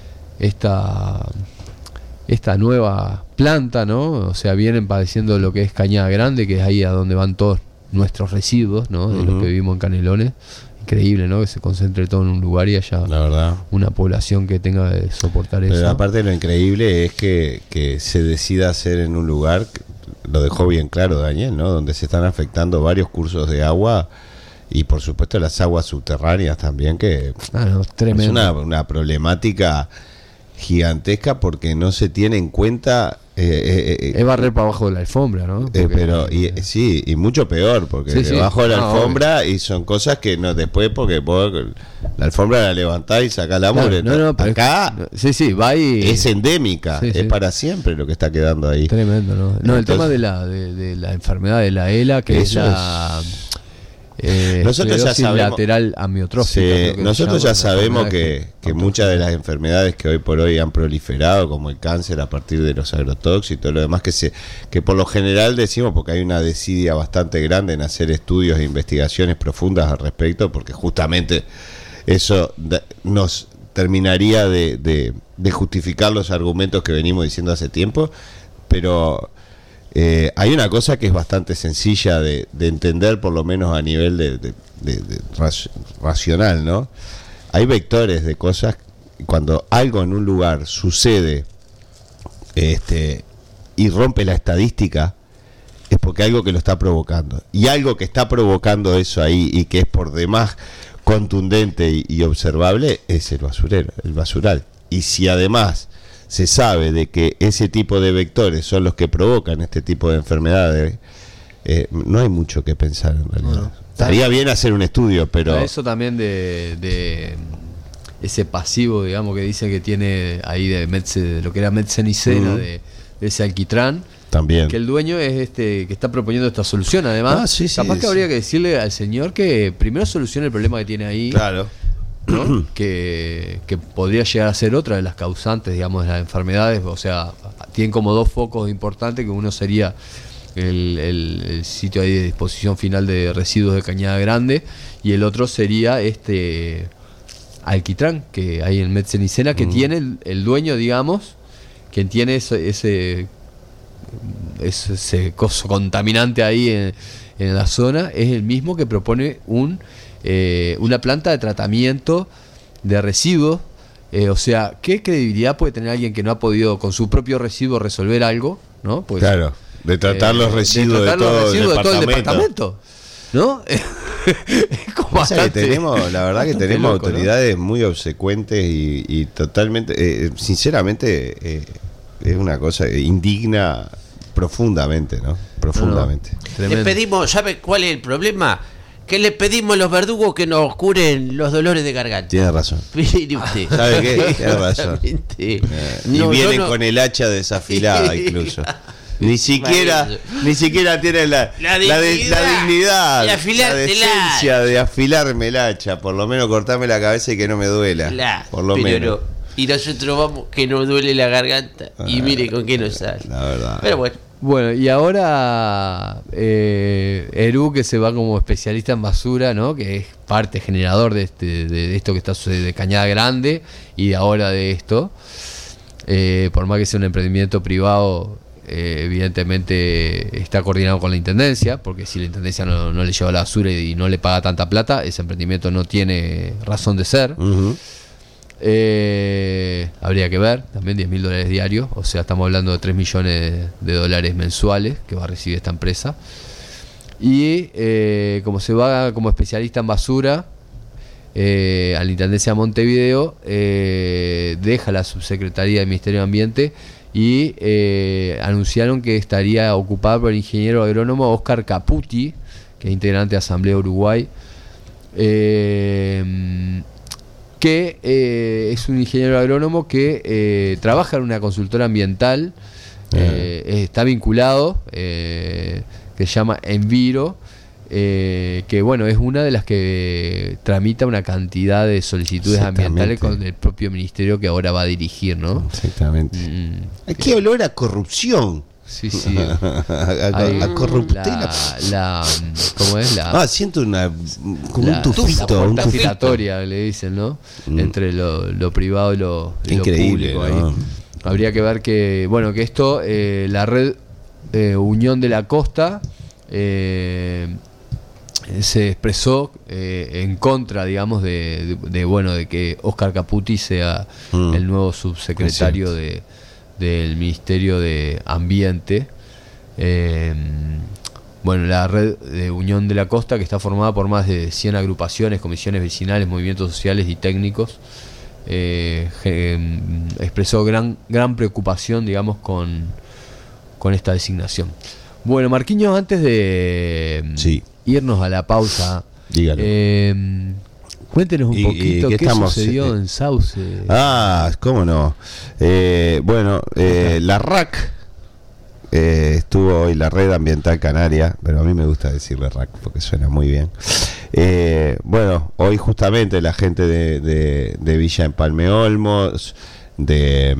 esta, esta nueva planta, ¿no? O sea, vienen padeciendo lo que es Cañada Grande, que es ahí a donde van todos nuestros residuos, ¿no? De uh-huh. los que vivimos en Canelones. Increíble, ¿no? Que se concentre todo en un lugar y haya la verdad. Una población que tenga que soportar eso. Pero aparte lo increíble es que, que se decida hacer en un lugar, lo dejó bien claro Daniel, ¿no? Donde se están afectando varios cursos de agua y por supuesto las aguas subterráneas también, que ah, no, es una, una problemática gigantesca porque no se tiene en cuenta. Eh, eh, es barrer para abajo de la alfombra, ¿no? Porque, eh, pero y, sí, y mucho peor, porque sí, debajo sí. de la no, alfombra obvio. Y son cosas que no después, porque vos, la alfombra la levantás y sacás la mugre. No, no, no, acá es, sí, sí, va y, es endémica, sí, es sí. para siempre lo que está quedando ahí. Tremendo, ¿no? No, entonces, el tema de la de, de la enfermedad de la ELA, que es la es... Eh, nosotros ya sabemos lateral amiotrófica, sí, nosotros ya sabemos que, que muchas de las enfermedades que hoy por hoy han proliferado, como el cáncer a partir de los agrotóxicos y todo lo demás, que se que por lo general decimos, porque hay una desidia bastante grande en hacer estudios e investigaciones profundas al respecto, porque justamente eso nos terminaría de, de, de justificar los argumentos que venimos diciendo hace tiempo, pero Eh, hay una cosa que es bastante sencilla de, de entender, por lo menos a nivel de, de, de, de racional, ¿no? Hay vectores de cosas, cuando algo en un lugar sucede este, y rompe la estadística, es porque hay algo que lo está provocando. Y algo que está provocando eso ahí y que es por demás contundente y, y observable es el basurero, el basural. Y si además se sabe de que ese tipo de vectores son los que provocan este tipo de enfermedades, eh, no hay mucho que pensar en realidad. No, estaría bien hacer un estudio, pero eso también de, de ese pasivo, digamos, que dice que tiene ahí de, Metze, de lo que era metcenicena, uh-huh. de, de ese alquitrán, También. Que el dueño es este que está proponiendo esta solución, además. Ah, sí, sí, capaz que sí. habría que decirle al señor que primero solucione el problema que tiene ahí, Claro. ¿no? que, que podría llegar a ser otra de las causantes, digamos, de las enfermedades. O sea, tienen como dos focos importantes, que uno sería el, el, el sitio ahí de disposición final de residuos de Cañada Grande, y el otro sería este Alquitrán, que hay en Metzenicena, que mm. tiene el, el dueño, digamos, quien tiene ese, ese, ese, ese coso contaminante ahí en, en la zona, es el mismo que propone un eh, una planta de tratamiento de residuos. Eh, o sea, ¿qué credibilidad puede tener alguien que no ha podido con su propio residuo resolver algo? ¿No? Pues, claro, de tratar eh, los residuos de, tratar todo, los residuos el de todo el departamento, ¿no? Es como o sea, bastante, que tenemos, la verdad que tenemos loco, autoridades, ¿no?, muy obsecuentes y, y totalmente, eh, sinceramente, eh, es una cosa indigna profundamente, ¿no? Profundamente. No, no, le pedimos, ¿sabe cuál es el problema? Que le pedimos a los verdugos que nos curen los dolores de garganta. Tiene razón. Mire usted. ¿Sabe qué? Tiene razón. Eh, y no, vienen no, no. con el hacha desafilada incluso. Ni siquiera, ni siquiera tienen la, La la, de- dignidad la dignidad, de la afilarte el decencia hacha. de afilarme el hacha, por lo menos cortarme la cabeza y que no me duela. La- por lo pero menos. no. Y nosotros vamos que nos duele la garganta. Y Ah, mire con qué nos sale. La verdad. Pero bueno. Bueno, y ahora eh, Eru, que se va como especialista en basura, ¿no? Que es parte generador de, este, de esto que está sucediendo de Cañada Grande y ahora de esto. Eh, por más que sea un emprendimiento privado, eh, evidentemente está coordinado con la intendencia, porque si la intendencia no, no le lleva la basura y no le paga tanta plata, ese emprendimiento no tiene razón de ser. Uh-huh. Eh, habría que ver, también diez mil dólares diarios, o sea, estamos hablando de tres millones de dólares mensuales que va a recibir esta empresa. Y eh, como se va como especialista en basura eh, a la Intendencia de Montevideo, eh, deja la subsecretaría del Ministerio de Ambiente y eh, anunciaron que estaría ocupada por el ingeniero agrónomo Oscar Caputi, que es integrante de Asamblea Uruguay. Eh, que eh, es un ingeniero agrónomo que eh, trabaja en una consultora ambiental, eh, eh, está vinculado, eh, que se llama Enviro, eh, que bueno, es una de las que tramita una cantidad de solicitudes ambientales con el propio ministerio que ahora va a dirigir, ¿no? Exactamente. Mm. Qué olor a corrupción. Sí, sí. a, a, Hay a corruptela. la, la, ¿cómo es? La, Ah, siento una como la, un tufito, la un puerta tufito. giratoria, le dicen, ¿no? Mm. Entre lo, lo privado y lo, y lo Increíble, público. ¿no? Ahí. Habría que ver que, bueno, que esto, eh, la red eh, Unión de la Costa eh, se expresó eh, en contra, digamos, de, de, de, bueno, de que Oscar Caputi sea mm. el nuevo subsecretario de del Ministerio de Ambiente. Eh, bueno, la red de Unión de la Costa, que está formada por más de cien agrupaciones, comisiones vecinales, movimientos sociales y técnicos, eh, eh, expresó gran gran preocupación, digamos, con, con esta designación. Bueno, Marquinhos, antes de sí. irnos a la pausa, dígalo. Eh, cuéntenos un y, poquito y qué estamos, sucedió eh, en Sauce. Ah, cómo no. Eh, bueno, eh, la R A C eh, estuvo hoy, la Red Ambiental Canaria, pero a mí me gusta decirle R A C porque suena muy bien. Eh, bueno, hoy justamente la gente de, de, de Villa Empalme Olmos, de...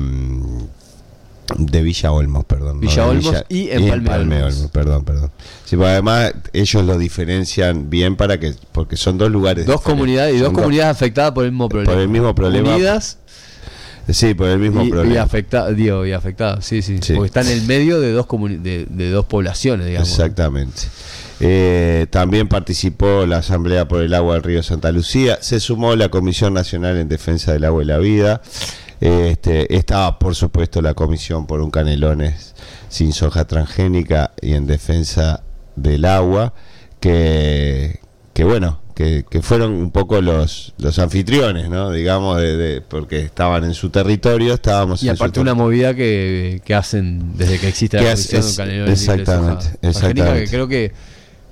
de Villa Olmos, perdón. Villa no, Olmos Villa, y Empalme, y Empalme Olmos. Olmos. Perdón, perdón. Sí, pues además ellos lo diferencian bien para que, porque son dos lugares. Dos comunidades y dos son comunidades dos, afectadas por el mismo problema. Por el mismo problema. Unidas. Sí, por el mismo y, problema. Y afectadas, digo, y afectadas, sí, sí, sí. Porque están en el medio de dos comuni- de, de dos poblaciones, digamos. Exactamente. Eh, también participó la Asamblea por el Agua del Río Santa Lucía. Se sumó la Comisión Nacional en Defensa del Agua y la Vida. Este, estaba, por supuesto, la Comisión por un Canelones sin soja transgénica y en defensa del agua, que, que bueno, que, que fueron un poco los, los anfitriones, ¿no? Digamos, de, de, porque estaban en su territorio, estábamos y en aparte su una movida que, que hacen desde que existe la Comisión es, Canelones exactamente, libre de soja transgénica, exactamente. que creo que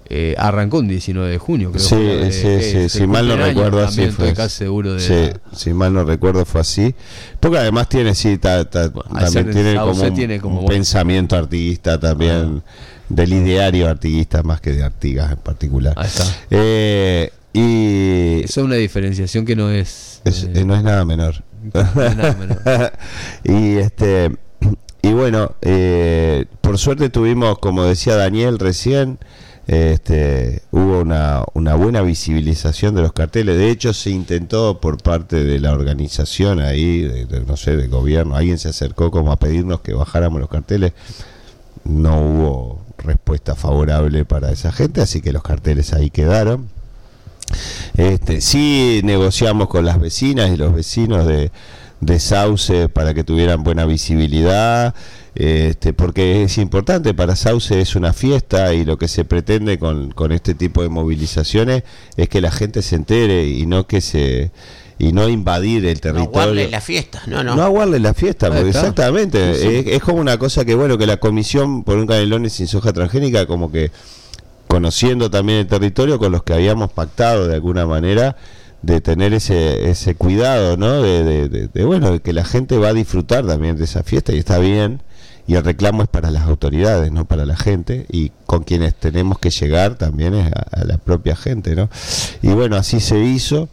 eh, arrancó un diecinueve de junio, creo. Sí, que, sí, eh, sí, eh, si mal no recuerdo así también fue. estoy casi seguro de Sí, la- si mal no recuerdo fue así. Porque además tiene, sí, ta- ta- Bueno, al también ser tiene Sauce como un, tiene como, un bueno. pensamiento artiguista también, del ideario artiguista más que de Artigas en particular. Ahí está. Eh, y Esa es una diferenciación que no es, es- eh, eh, no es nada menor. no es nada menor. y este y bueno, eh, por suerte tuvimos, como decía Daniel recién, este, hubo una, una buena visibilización de los carteles. De hecho, se intentó por parte de la organización ahí, de, de, no sé, del gobierno, alguien se acercó como a pedirnos que bajáramos los carteles. No hubo respuesta favorable para esa gente, así que los carteles ahí quedaron. Este, sí negociamos con las vecinas y los vecinos de, de Sauce para que tuvieran buena visibilidad, este, porque es importante. Para Sauce es una fiesta y lo que se pretende con, con este tipo de movilizaciones es que la gente se entere y no que se y no invadir el No territorio. aguarle la fiesta, no, no. No aguarle la fiesta, porque Ahí está. exactamente, Sí, sí. Es, es como una cosa que, bueno, que la Comisión por un Canelones sin soja transgénica, como que conociendo también el territorio, con los que habíamos pactado de alguna manera, de tener ese ese cuidado, ¿no? De, de, de, de, bueno, de que la gente va a disfrutar también de esa fiesta, y está bien, y el reclamo es para las autoridades, no para la gente, y con quienes tenemos que llegar también es a, a la propia gente, ¿no? Y bueno, así se hizo.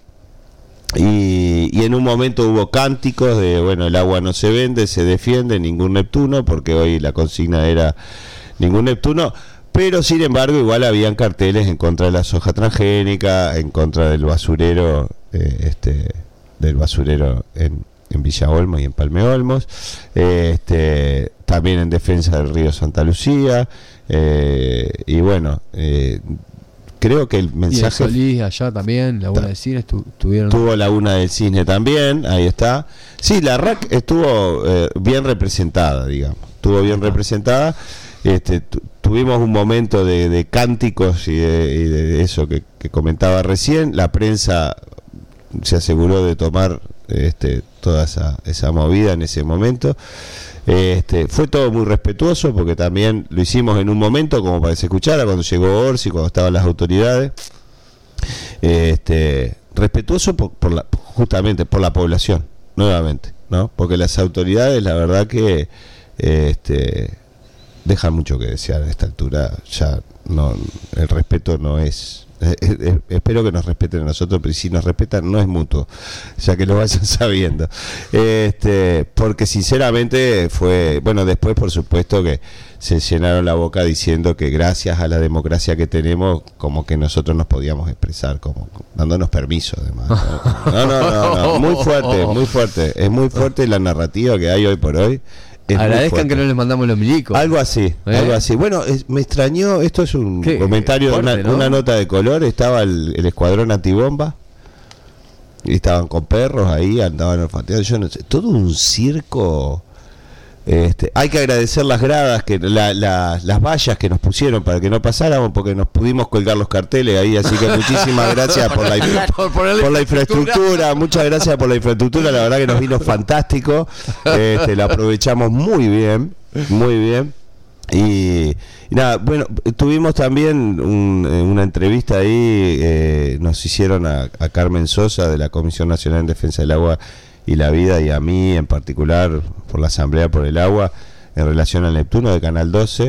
Y, y en un momento hubo cánticos de, bueno, el agua no se vende, se defiende, ningún Neptuno, porque hoy la consigna era ningún Neptuno, pero sin embargo igual habían carteles en contra de la soja transgénica, en contra del basurero, eh, este, del basurero en, en Villa Olmos y en Palme Olmos, eh, este, también en defensa del río Santa Lucía, eh, y bueno, eh, creo que el Y en mensaje... Solís allá también, Laguna de Cine, estu- tuvieron... Tuvo Laguna del Cisne también, ahí está. Sí, la R A C estuvo eh, bien representada, digamos. Estuvo bien representada. Este, tu, tuvimos un momento de, de cánticos y de, y de eso que, que comentaba recién. La prensa se aseguró de tomar este, toda esa, esa movida en ese momento. Este, fue todo muy respetuoso, porque también lo hicimos en un momento como para que se escuchara, cuando llegó Orsi, cuando estaban las autoridades. Este, respetuoso por, por la, justamente por la población, nuevamente, ¿no? Porque las autoridades, la verdad que este, dejan mucho que desear a esta altura. Ya no, el respeto no es... Eh, eh, espero que nos respeten a nosotros, pero si nos respetan no es mutuo, ya que lo vayan sabiendo. Este, porque sinceramente fue, bueno, después por supuesto que se llenaron la boca diciendo que gracias a la democracia que tenemos, como que nosotros nos podíamos expresar, como dándonos permiso además. No, no, no, no, no. Muy fuerte, muy fuerte. Es muy fuerte la narrativa que hay hoy por hoy. Es muy Agradezcan fuerte. que no les mandamos los milicos. Algo así, ¿Eh? algo así. Bueno, es- me extrañó, esto es un Qué comentario fuerte, de una, ¿no? una nota de color. Estaba el, el escuadrón antibomba y estaban con perros ahí, andaban olfateando, yo no sé, todo un circo. Este, hay que agradecer las gradas, que la, la- las vallas que nos pusieron para que no pasáramos, porque nos pudimos colgar los carteles ahí, así que muchísimas gracias por la, infra- Por ponerle por la infraestructura. infraestructura, muchas gracias por la infraestructura, la verdad que nos vino fantástico, este, la aprovechamos muy bien, muy bien. Y, y nada, bueno, tuvimos también un, eh, una entrevista ahí, eh, nos hicieron a, a Carmen Sosa de la Comisión Nacional en Defensa del Agua y la Vida, y a mí en particular por la Asamblea por el Agua, en relación al Neptuno de Canal doce,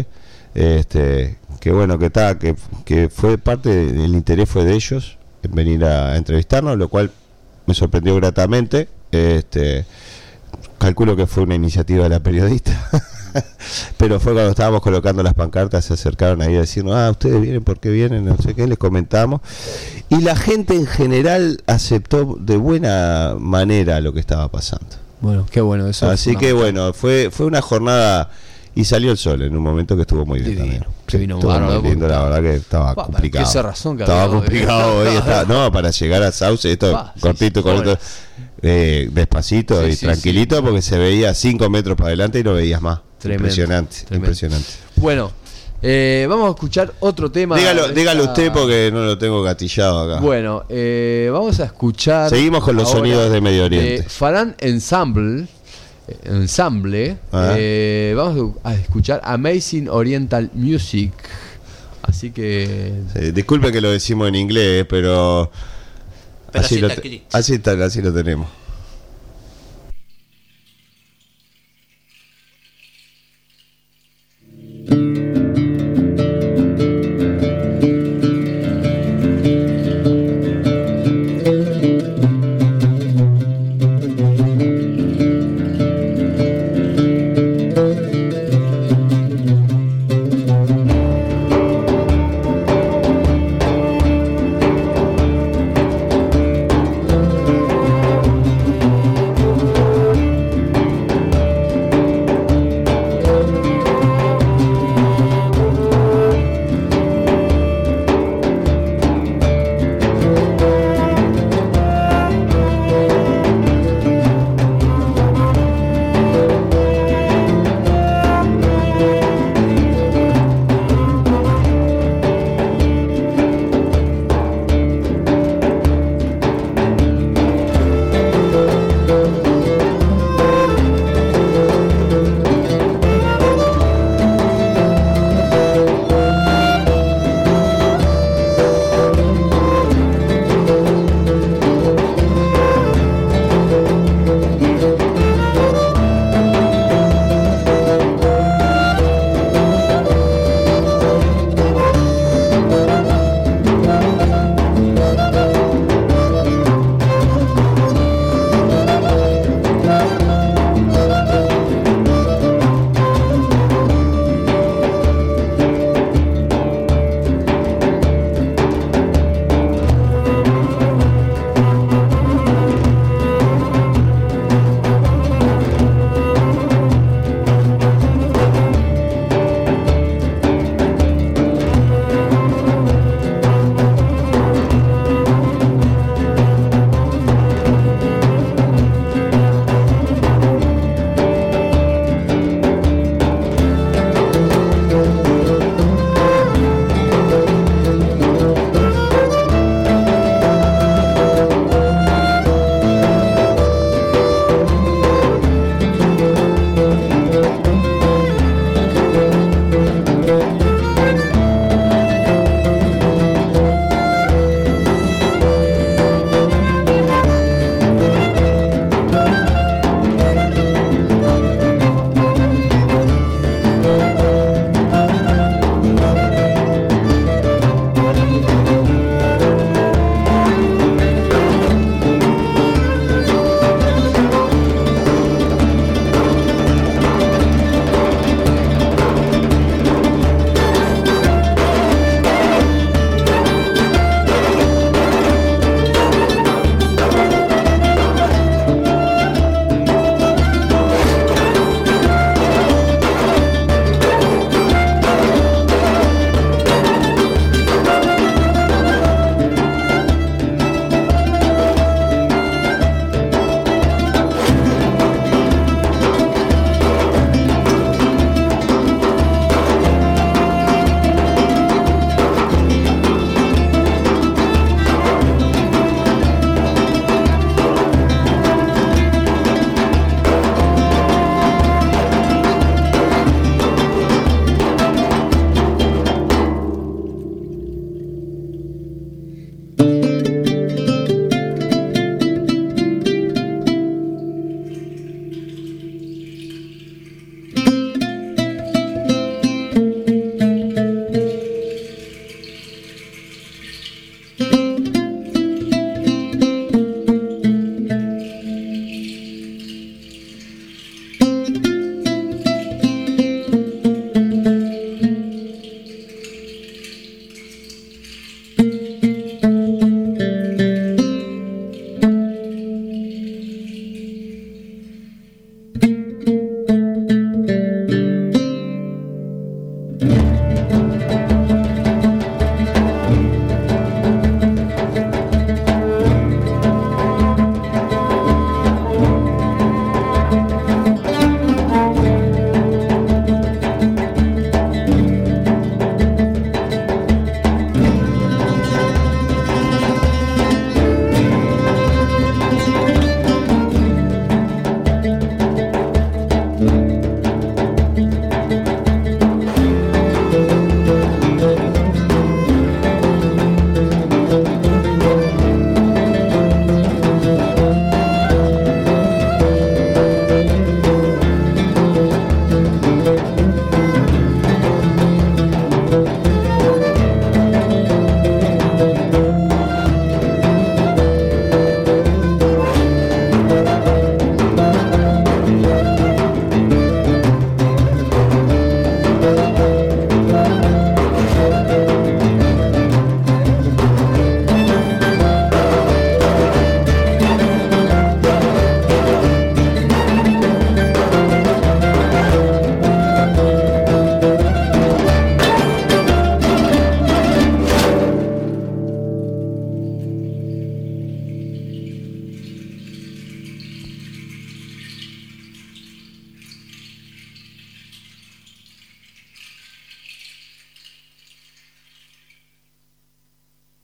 este, que bueno, que está, que, que fue parte del interés fue de ellos en venir a entrevistarnos, lo cual me sorprendió gratamente. Este, calculo que fue una iniciativa de la periodista. Pero fue cuando estábamos colocando las pancartas, se acercaron ahí a decirnos, ah, ustedes vienen, ¿por qué vienen? No sé qué, les comentamos. Y la gente en general aceptó de buena manera lo que estaba pasando. Bueno, qué bueno eso. Así es que fundamental. bueno, fue fue una jornada y salió el sol en un momento que estuvo muy bien Divino, también. se vino estuvo bárbaro, muy lindo, porque la verdad que estaba Pa, para complicado. que esa razón que estaba había hoy. complicado hoy, estaba- no, para llegar a Sauce, esto Pa, sí, cortito, sí, cortito, horas. eh, despacito Sí, y sí, tranquilito, porque se veía cinco metros para adelante y no veías más. Tremendo, Impresionante, tremendo. impresionante. Bueno, eh, vamos a escuchar otro tema. Dígalo, de dígalo esta- usted porque no lo tengo gatillado acá. Bueno, eh, vamos a escuchar. Seguimos con los ahora sonidos de Medio Oriente. Farán Ensemble. eh, Ensemble. Ah. eh, vamos a escuchar Amazing Oriental Music. Así Así que... Sí, disculpe que lo decimos en inglés, pero, Pero así, así lo está te- escrito. así, está- así lo tenemos.